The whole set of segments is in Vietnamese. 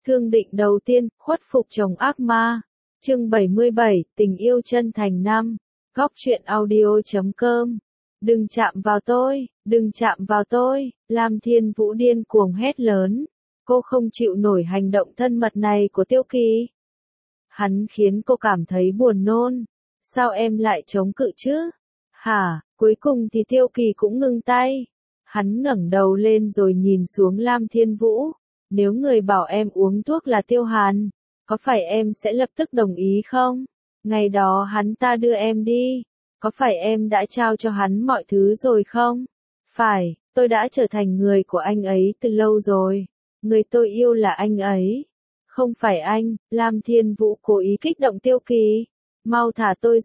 Thương định đầu tiên, khuất phục chồng ác ma. Chương 77, tình yêu chân thành năm. Góc truyện audio.com. Đừng chạm vào tôi, đừng chạm vào tôi, Lam Thiên Vũ điên cuồng hét lớn. Cô không chịu nổi hành động thân mật này của Tiêu Kỳ. Hắn khiến cô cảm thấy buồn nôn. Sao em lại chống cự chứ? Hả, cuối cùng thì Tiêu Kỳ cũng ngừng tay. Hắn ngẩng đầu lên rồi nhìn xuống Lam Thiên Vũ. Nếu người bảo em uống thuốc là Tiêu Hàn, có phải em sẽ lập tức đồng ý không? Ngày đó hắn ta đưa em đi, có phải em đã trao cho hắn mọi thứ rồi không? Phải, tôi đã trở thành người của anh ấy từ lâu rồi. Người tôi yêu là anh ấy. Không phải anh. Lam Thiên Vũ cố ý kích động Tiêu Kỳ. Mau thả tôi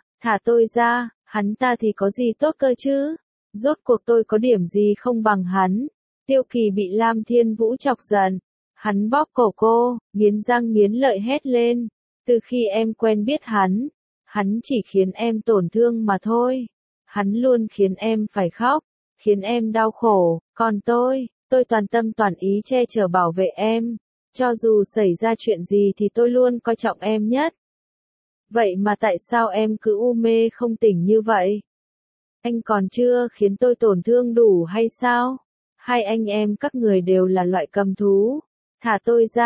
ra, hắn ta thì có gì tốt cơ chứ? Rốt cuộc tôi có điểm gì không bằng hắn? Tiêu Kỳ bị Lam Thiên Vũ chọc giận. Hắn bóp cổ cô, nghiến răng nghiến lợi hét lên. Từ khi em quen biết hắn chỉ khiến em tổn thương mà thôi. Hắn luôn khiến em phải khóc, khiến em đau khổ, còn tôi toàn tâm toàn ý che chở bảo vệ em. Cho dù xảy ra chuyện gì thì tôi luôn coi trọng em nhất. Vậy mà tại sao em cứ u mê không tỉnh như vậy? Anh còn chưa khiến tôi tổn thương đủ hay sao? Hai anh em các người đều là loại cầm thú. Thả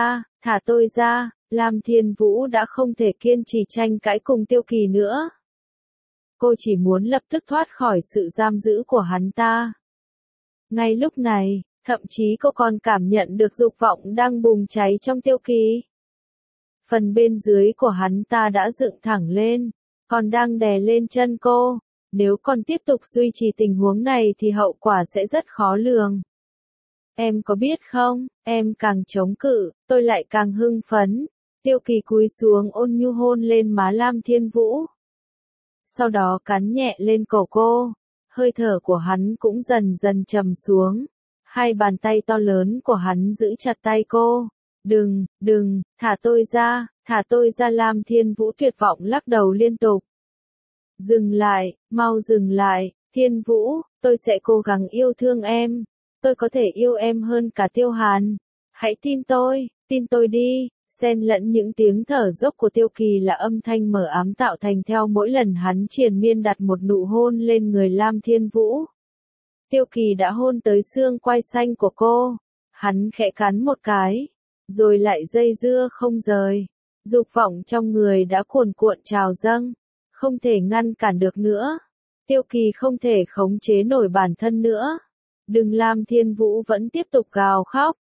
tôi ra, Lam Thiên Vũ đã không thể kiên trì tranh cãi cùng Tiêu Kỳ nữa. Cô chỉ muốn lập tức thoát khỏi sự giam giữ của hắn ta. Ngay lúc này, thậm chí cô còn cảm nhận được dục vọng đang bùng cháy trong Tiêu Kỳ. Phần bên dưới của hắn ta đã dựng thẳng lên, còn đang đè lên chân cô. Nếu còn tiếp tục duy trì tình huống này thì hậu quả sẽ rất khó lường. Em có biết không, em càng chống cự, tôi lại càng hưng phấn. Tiêu Kỳ cúi xuống ôn nhu hôn lên má Lam Thiên Vũ. Sau đó cắn nhẹ lên cổ cô, hơi thở của hắn cũng dần dần trầm xuống. Hai bàn tay to lớn của hắn giữ chặt tay cô. Đừng, thả tôi ra Lam Thiên Vũ tuyệt vọng lắc đầu liên tục. Dừng lại, mau dừng lại, Thiên Vũ, tôi sẽ cố gắng yêu thương em. Tôi có thể yêu em hơn cả Tiêu Hàn. Hãy tin tôi đi. Xen lẫn những tiếng thở dốc của Tiêu Kỳ là âm thanh mờ ám tạo thành theo mỗi lần hắn triền miên đặt một nụ hôn lên người Lam Thiên Vũ. Tiêu Kỳ đã hôn tới xương quai xanh của cô. Hắn khẽ cắn một cái, rồi lại dây dưa không rời. Dục vọng trong người đã cuồn cuộn trào dâng, không thể ngăn cản được nữa. Tiêu Kỳ không thể khống chế nổi bản thân nữa. Đừng, Lam Thiên Vũ vẫn tiếp tục gào khóc.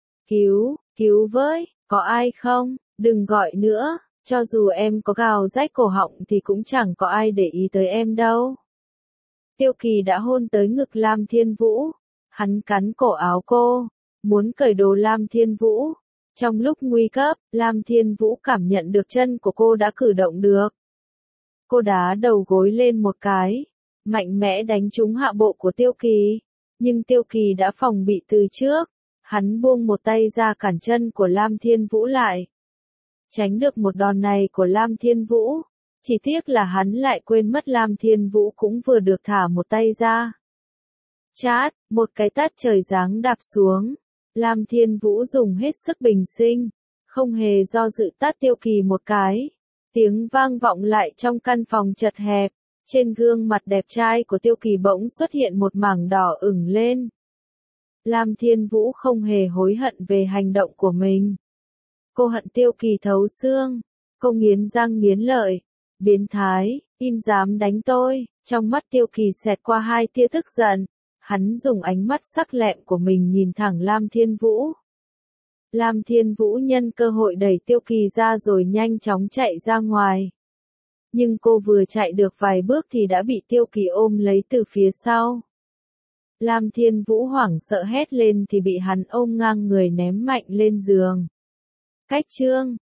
Cứu với, có ai không? Đừng gọi nữa, cho dù em có gào rách cổ họng thì cũng chẳng có ai để ý tới em đâu. Tiêu Kỳ đã hôn tới ngực Lam Thiên Vũ. Hắn cắn cổ áo cô, muốn cởi đồ Lam Thiên Vũ. Trong lúc nguy cấp, Lam Thiên Vũ cảm nhận được chân của cô đã cử động được. Cô đá đầu gối lên một cái, mạnh mẽ đánh trúng hạ bộ của Tiêu Kỳ. Nhưng Tiêu Kỳ đã phòng bị từ trước. Hắn buông một tay ra cản chân của Lam Thiên Vũ lại. Tránh được một đòn này của Lam Thiên Vũ. Chỉ tiếc là hắn lại quên mất Lam Thiên Vũ cũng vừa được thả một tay ra. Chát, một cái tát trời giáng đạp xuống. Lam Thiên Vũ dùng hết sức bình sinh, không hề do dự tát Tiêu Kỳ một cái. Tiếng vang vọng lại trong căn phòng chật hẹp. Trên gương mặt đẹp trai của Tiêu Kỳ bỗng xuất hiện một mảng đỏ ửng lên. Lam Thiên Vũ không hề hối hận về hành động của mình. Cô hận Tiêu Kỳ thấu xương. Cô nghiến răng nghiến lợi. Biến thái, im dám đánh tôi. Trong mắt Tiêu Kỳ xẹt qua hai tia tức giận. Hắn dùng ánh mắt sắc lẹm của mình nhìn thẳng Lam Thiên Vũ. Lam Thiên Vũ nhân cơ hội đẩy Tiêu Kỳ ra rồi nhanh chóng chạy ra ngoài. Nhưng cô vừa chạy được vài bước thì đã bị Tiêu Kỳ ôm lấy từ phía sau. Lam Thiên Vũ hoảng sợ hét lên thì bị hắn ôm ngang người ném mạnh lên giường. Cách chương